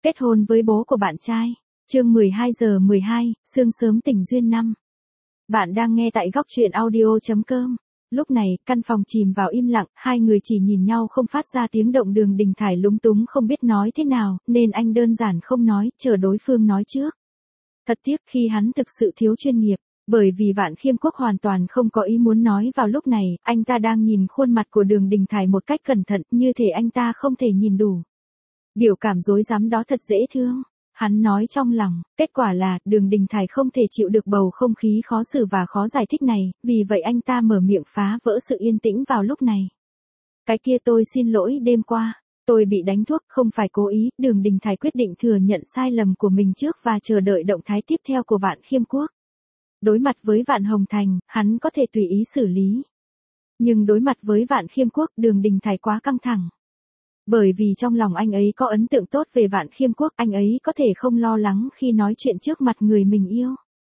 Kết hôn với bố của bạn trai. Chương 12 giờ 12, sương sớm tình duyên năm. Bạn đang nghe tại góc truyện audio.com. Lúc này, căn phòng chìm vào im lặng, hai người chỉ nhìn nhau không phát ra tiếng động. Đường Đình Thải lúng túng không biết nói thế nào, nên anh đơn giản không nói, chờ đối phương nói trước. Thật tiếc khi hắn thực sự thiếu chuyên nghiệp, bởi vì Vạn Khiêm Quốc hoàn toàn không có ý muốn nói vào lúc này, anh ta đang nhìn khuôn mặt của Đường Đình Thải một cách cẩn thận, như thể anh ta không thể nhìn đủ. Biểu cảm rối rắm đó thật dễ thương. Hắn nói trong lòng, kết quả là, Đường Đình Thải không thể chịu được bầu không khí khó xử và khó giải thích này, vì vậy anh ta mở miệng phá vỡ sự yên tĩnh vào lúc này. Cái kia tôi xin lỗi đêm qua, tôi bị đánh thuốc, không phải cố ý. Đường Đình Thải quyết định thừa nhận sai lầm của mình trước và chờ đợi động thái tiếp theo của Vạn Khiêm Quốc. Đối mặt với Vạn Hồng Thành, hắn có thể tùy ý xử lý. Nhưng đối mặt với Vạn Khiêm Quốc, Đường Đình Thải quá căng thẳng. Bởi vì trong lòng anh ấy có ấn tượng tốt về Vạn Khiêm Quốc, anh ấy có thể không lo lắng khi nói chuyện trước mặt người mình yêu.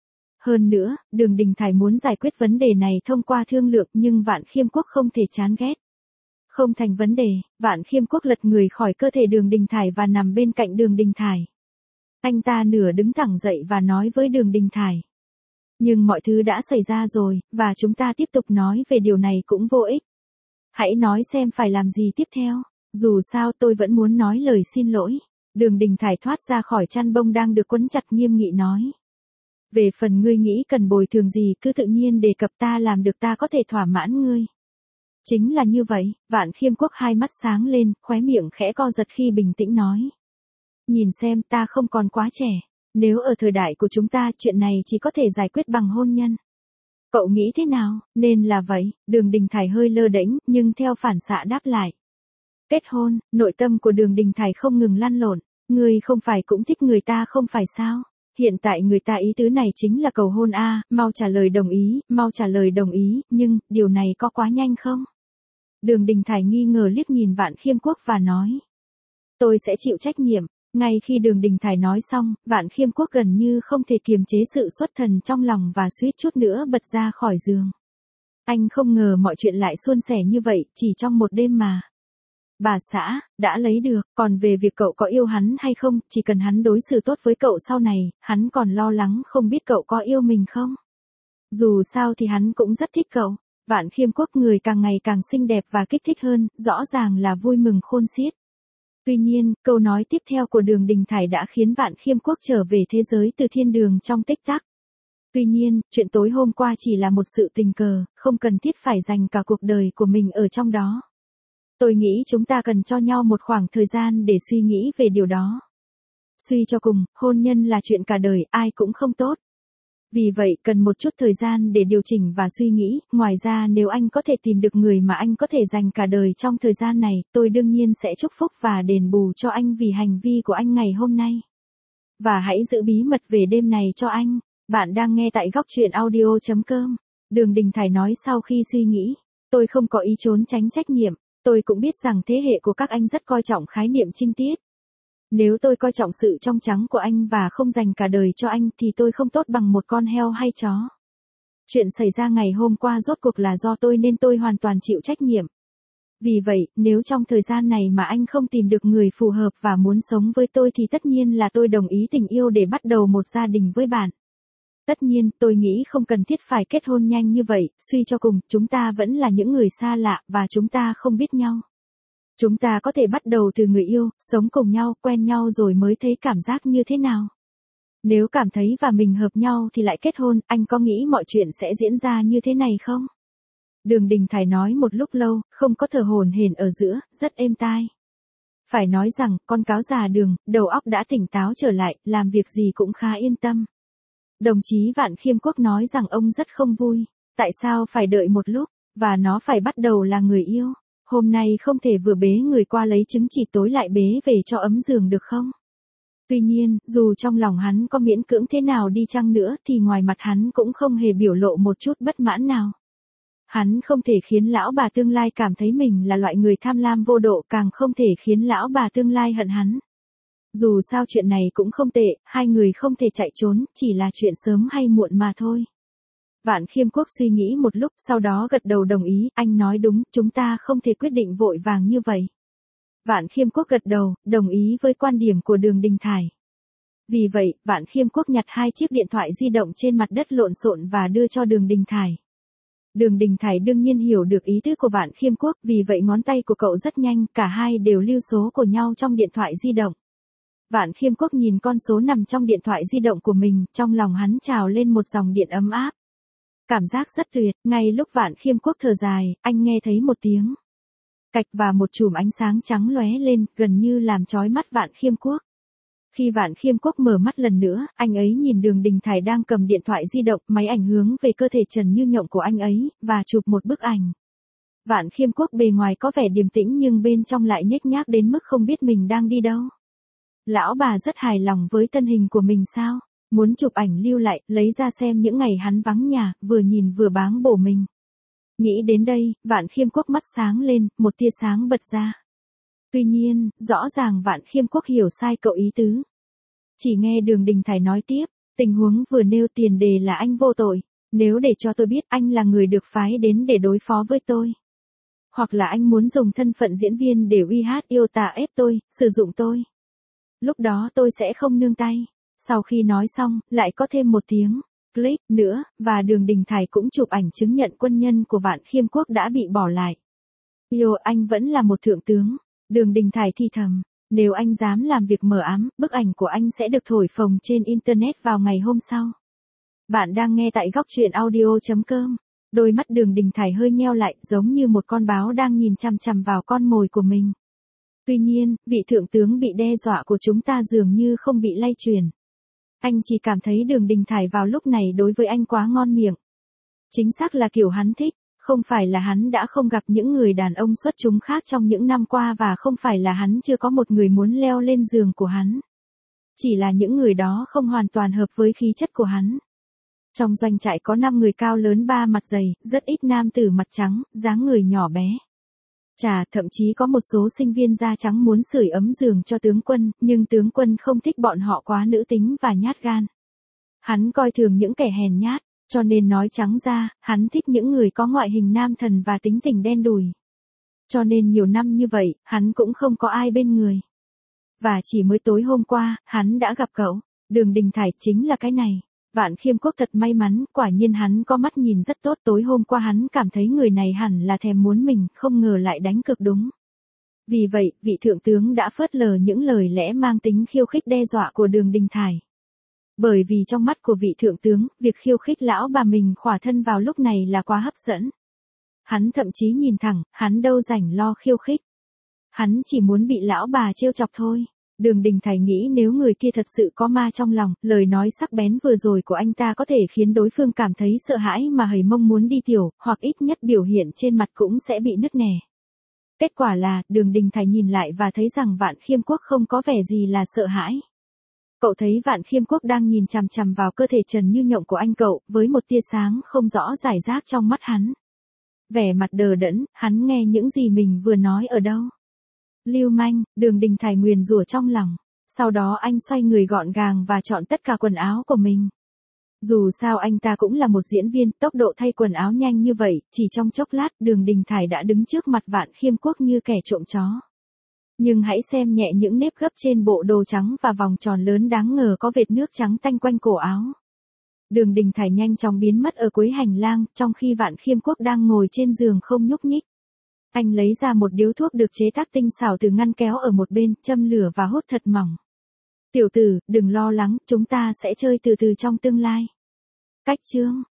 Hơn nữa, Đường Đình Thải muốn giải quyết vấn đề này thông qua thương lượng, nhưng Vạn Khiêm Quốc không thể chán ghét. Không thành vấn đề, Vạn Khiêm Quốc lật người khỏi cơ thể Đường Đình Thải và nằm bên cạnh Đường Đình Thải. Anh ta nửa đứng thẳng dậy và nói với Đường Đình Thải. Nhưng mọi thứ đã xảy ra rồi, và chúng ta tiếp tục nói về điều này cũng vô ích. Hãy nói xem phải làm gì tiếp theo. Dù sao tôi vẫn muốn nói lời xin lỗi. Đường Đình Thải thoát ra khỏi chăn bông đang được quấn chặt, nghiêm nghị nói. Về phần ngươi nghĩ cần bồi thường gì cứ tự nhiên đề cập, ta làm được, ta có thể thỏa mãn ngươi. Chính là như vậy. Vạn Khiêm Quốc hai mắt sáng lên, khóe miệng khẽ co giật khi bình tĩnh nói. Nhìn xem, ta không còn quá trẻ. Nếu ở thời đại của chúng ta, chuyện này chỉ có thể giải quyết bằng hôn nhân. Cậu nghĩ thế nào? Nên là vậy. Đường Đình Thải hơi lơ đễnh, nhưng theo phản xạ đáp lại. Kết hôn. Nội tâm của Đường Đình Thải không ngừng lăn lộn. Ngươi không phải cũng thích người ta không phải sao? Hiện tại người ta ý tứ này chính là cầu hôn a, mau trả lời đồng ý, mau trả lời đồng ý, nhưng, điều này có quá nhanh không? Đường Đình Thải nghi ngờ liếc nhìn Vạn Khiêm Quốc và nói. Tôi sẽ chịu trách nhiệm. Ngay khi Đường Đình Thải nói xong, Vạn Khiêm Quốc gần như không thể kiềm chế sự xuất thần trong lòng và suýt chút nữa bật ra khỏi giường. Anh không ngờ mọi chuyện lại suôn sẻ như vậy, chỉ trong một đêm mà. Bà xã, đã lấy được, còn về việc cậu có yêu hắn hay không, chỉ cần hắn đối xử tốt với cậu sau này, hắn còn lo lắng không biết cậu có yêu mình không. Dù sao thì hắn cũng rất thích cậu. Vạn Khiêm Quốc người càng ngày càng xinh đẹp và kích thích hơn, rõ ràng là vui mừng khôn xiết. Tuy nhiên, câu nói tiếp theo của Đường Đình Thải đã khiến Vạn Khiêm Quốc trở về thế giới từ thiên đường trong tích tắc. Tuy nhiên, chuyện tối hôm qua chỉ là một sự tình cờ, không cần thiết phải dành cả cuộc đời của mình ở trong đó. Tôi nghĩ chúng ta cần cho nhau một khoảng thời gian để suy nghĩ về điều đó. Suy cho cùng, hôn nhân là chuyện cả đời, ai cũng không tốt. Vì vậy, cần một chút thời gian để điều chỉnh và suy nghĩ. Ngoài ra, nếu anh có thể tìm được người mà anh có thể dành cả đời trong thời gian này, tôi đương nhiên sẽ chúc phúc và đền bù cho anh vì hành vi của anh ngày hôm nay. Và hãy giữ bí mật về đêm này cho anh. Bạn đang nghe tại góc truyện audio.com. Đường Đình Thải nói sau khi suy nghĩ. Tôi không có ý trốn tránh trách nhiệm. Tôi cũng biết rằng thế hệ của các anh rất coi trọng khái niệm trinh tiết. Nếu tôi coi trọng sự trong trắng của anh và không dành cả đời cho anh thì tôi không tốt bằng một con heo hay chó. Chuyện xảy ra ngày hôm qua rốt cuộc là do tôi nên tôi hoàn toàn chịu trách nhiệm. Vì vậy, nếu trong thời gian này mà anh không tìm được người phù hợp và muốn sống với tôi thì tất nhiên là tôi đồng ý tình yêu để bắt đầu một gia đình với bạn. Tất nhiên, tôi nghĩ không cần thiết phải kết hôn nhanh như vậy, suy cho cùng, chúng ta vẫn là những người xa lạ và chúng ta không biết nhau. Chúng ta có thể bắt đầu từ người yêu, sống cùng nhau, quen nhau rồi mới thấy cảm giác như thế nào. Nếu cảm thấy và mình hợp nhau thì lại kết hôn, anh có nghĩ mọi chuyện sẽ diễn ra như thế này không? Đường Đình Thải nói một lúc lâu, không có thở hổn hển ở giữa, rất êm tai. Phải nói rằng, con cáo già Đường, đầu óc đã tỉnh táo trở lại, làm việc gì cũng khá yên tâm. Đồng chí Vạn Khiêm Quốc nói rằng ông rất không vui. Tại sao phải đợi một lúc, và nó phải bắt đầu là người yêu? Hôm nay không thể vừa bế người qua lấy trứng chỉ tối lại bế về cho ấm giường được không? Tuy nhiên, dù trong lòng hắn có miễn cưỡng thế nào đi chăng nữa thì ngoài mặt hắn cũng không hề biểu lộ một chút bất mãn nào. Hắn không thể khiến lão bà tương lai cảm thấy mình là loại người tham lam vô độ, càng không thể khiến lão bà tương lai hận hắn. Dù sao chuyện này cũng không tệ, hai người không thể chạy trốn, chỉ là chuyện sớm hay muộn mà thôi. Vạn Khiêm Quốc suy nghĩ một lúc, sau đó gật đầu đồng ý, anh nói đúng, chúng ta không thể quyết định vội vàng như vậy. Vạn Khiêm Quốc gật đầu, đồng ý với quan điểm của Đường Đình Thải. Vì vậy, Vạn Khiêm Quốc nhặt 2 chiếc điện thoại di động trên mặt đất lộn xộn và đưa cho Đường Đình Thải. Đường Đình Thải đương nhiên hiểu được ý tứ của Vạn Khiêm Quốc, vì vậy ngón tay của cậu rất nhanh, cả hai đều lưu số của nhau trong điện thoại di động. Vạn Khiêm Quốc nhìn con số nằm trong điện thoại di động của mình, trong lòng hắn trào lên một dòng điện ấm áp. Cảm giác rất tuyệt, ngay lúc Vạn Khiêm Quốc thở dài, anh nghe thấy một tiếng cạch và một chùm ánh sáng trắng lóe lên, gần như làm chói mắt Vạn Khiêm Quốc. Khi Vạn Khiêm Quốc mở mắt lần nữa, anh ấy nhìn Đường Đình Thải đang cầm điện thoại di động, máy ảnh hướng về cơ thể trần như nhộng của anh ấy, và chụp một bức ảnh. Vạn Khiêm Quốc bề ngoài có vẻ điềm tĩnh nhưng bên trong lại nhếch nhác đến mức không biết mình đang đi đâu. Lão bà rất hài lòng với thân hình của mình sao? Muốn chụp ảnh lưu lại, lấy ra xem những ngày hắn vắng nhà, vừa nhìn vừa báng bổ mình. Nghĩ đến đây, Vạn Khiêm Quốc mắt sáng lên, một tia sáng bật ra. Tuy nhiên, rõ ràng Vạn Khiêm Quốc hiểu sai cậu ý tứ. Chỉ nghe Đường Đình Thải nói tiếp, tình huống vừa nêu tiền đề là anh vô tội. Nếu để cho tôi biết anh là người được phái đến để đối phó với tôi. Hoặc là anh muốn dùng thân phận diễn viên để uy hát yêu tà ép tôi, sử dụng tôi. Lúc đó tôi sẽ không nương tay. Sau khi nói xong, lại có thêm một tiếng click nữa, và Đường Đình Thải cũng chụp ảnh chứng nhận quân nhân của Vạn Khiêm Quốc đã bị bỏ lại. Yêu, anh vẫn là một thượng tướng. Đường Đình Thải thì thầm, nếu anh dám làm việc mờ ám, bức ảnh của anh sẽ được thổi phồng trên Internet vào ngày hôm sau. Bạn đang nghe tại góc truyện audio.com. Đôi mắt Đường Đình Thải hơi nheo lại, giống như một con báo đang nhìn chằm chằm vào con mồi của mình. Tuy nhiên, vị thượng tướng bị đe dọa của chúng ta dường như không bị lay truyền. Anh chỉ cảm thấy Đường Đình Thải vào lúc này đối với anh quá ngon miệng. Chính xác là kiểu hắn thích, không phải là hắn đã không gặp những người đàn ông xuất chúng khác trong những năm qua và không phải là hắn chưa có một người muốn leo lên giường của hắn. Chỉ là những người đó không hoàn toàn hợp với khí chất của hắn. Trong doanh trại có 5 người cao lớn 3 mặt dày, rất ít nam tử mặt trắng, dáng người nhỏ bé. Chà, thậm chí có một số sinh viên da trắng muốn sưởi ấm giường cho tướng quân, nhưng tướng quân không thích bọn họ quá nữ tính và nhát gan. Hắn coi thường những kẻ hèn nhát, cho nên nói trắng ra, hắn thích những người có ngoại hình nam thần và tính tình đen đủi. Cho nên nhiều năm như vậy, hắn cũng không có ai bên người. Và chỉ mới tối hôm qua, hắn đã gặp cậu. Đường Đình Thải chính là cái này. Vạn Khiêm Quốc thật may mắn, quả nhiên hắn có mắt nhìn rất tốt. Tối hôm qua hắn cảm thấy người này hẳn là thèm muốn mình, không ngờ lại đánh cực đúng. Vì vậy, vị thượng tướng đã phớt lờ những lời lẽ mang tính khiêu khích đe dọa của Đường Đình Thải. Bởi vì trong mắt của vị thượng tướng, việc khiêu khích lão bà mình khỏa thân vào lúc này là quá hấp dẫn. Hắn thậm chí nhìn thẳng, hắn đâu rảnh lo khiêu khích. Hắn chỉ muốn bị lão bà trêu chọc thôi. Đường Đình Thải nghĩ nếu người kia thật sự có ma trong lòng, lời nói sắc bén vừa rồi của anh ta có thể khiến đối phương cảm thấy sợ hãi mà hầy mông muốn đi tiểu, hoặc ít nhất biểu hiện trên mặt cũng sẽ bị nứt nẻ. Kết quả là, Đường Đình Thải nhìn lại và thấy rằng Vạn Khiêm Quốc không có vẻ gì là sợ hãi. Cậu thấy Vạn Khiêm Quốc đang nhìn chằm chằm vào cơ thể trần như nhộng của anh cậu, với một tia sáng không rõ rải rác trong mắt hắn. Vẻ mặt đờ đẫn, hắn nghe những gì mình vừa nói ở đâu. Lưu manh, Đường Đình Thải nguyền rủa trong lòng. Sau đó anh xoay người gọn gàng và chọn tất cả quần áo của mình. Dù sao anh ta cũng là một diễn viên, tốc độ thay quần áo nhanh như vậy, chỉ trong chốc lát Đường Đình Thải đã đứng trước mặt Vạn Khiêm Quốc như kẻ trộm chó. Nhưng hãy xem nhẹ những nếp gấp trên bộ đồ trắng và vòng tròn lớn đáng ngờ có vệt nước trắng tanh quanh cổ áo. Đường Đình Thải nhanh chóng biến mất ở cuối hành lang, trong khi Vạn Khiêm Quốc đang ngồi trên giường không nhúc nhích. Anh lấy ra một điếu thuốc được chế tác tinh xảo từ ngăn kéo ở một bên, châm lửa và hút thật mỏng. Tiểu tử, đừng lo lắng, chúng ta sẽ chơi từ từ trong tương lai. Cách chương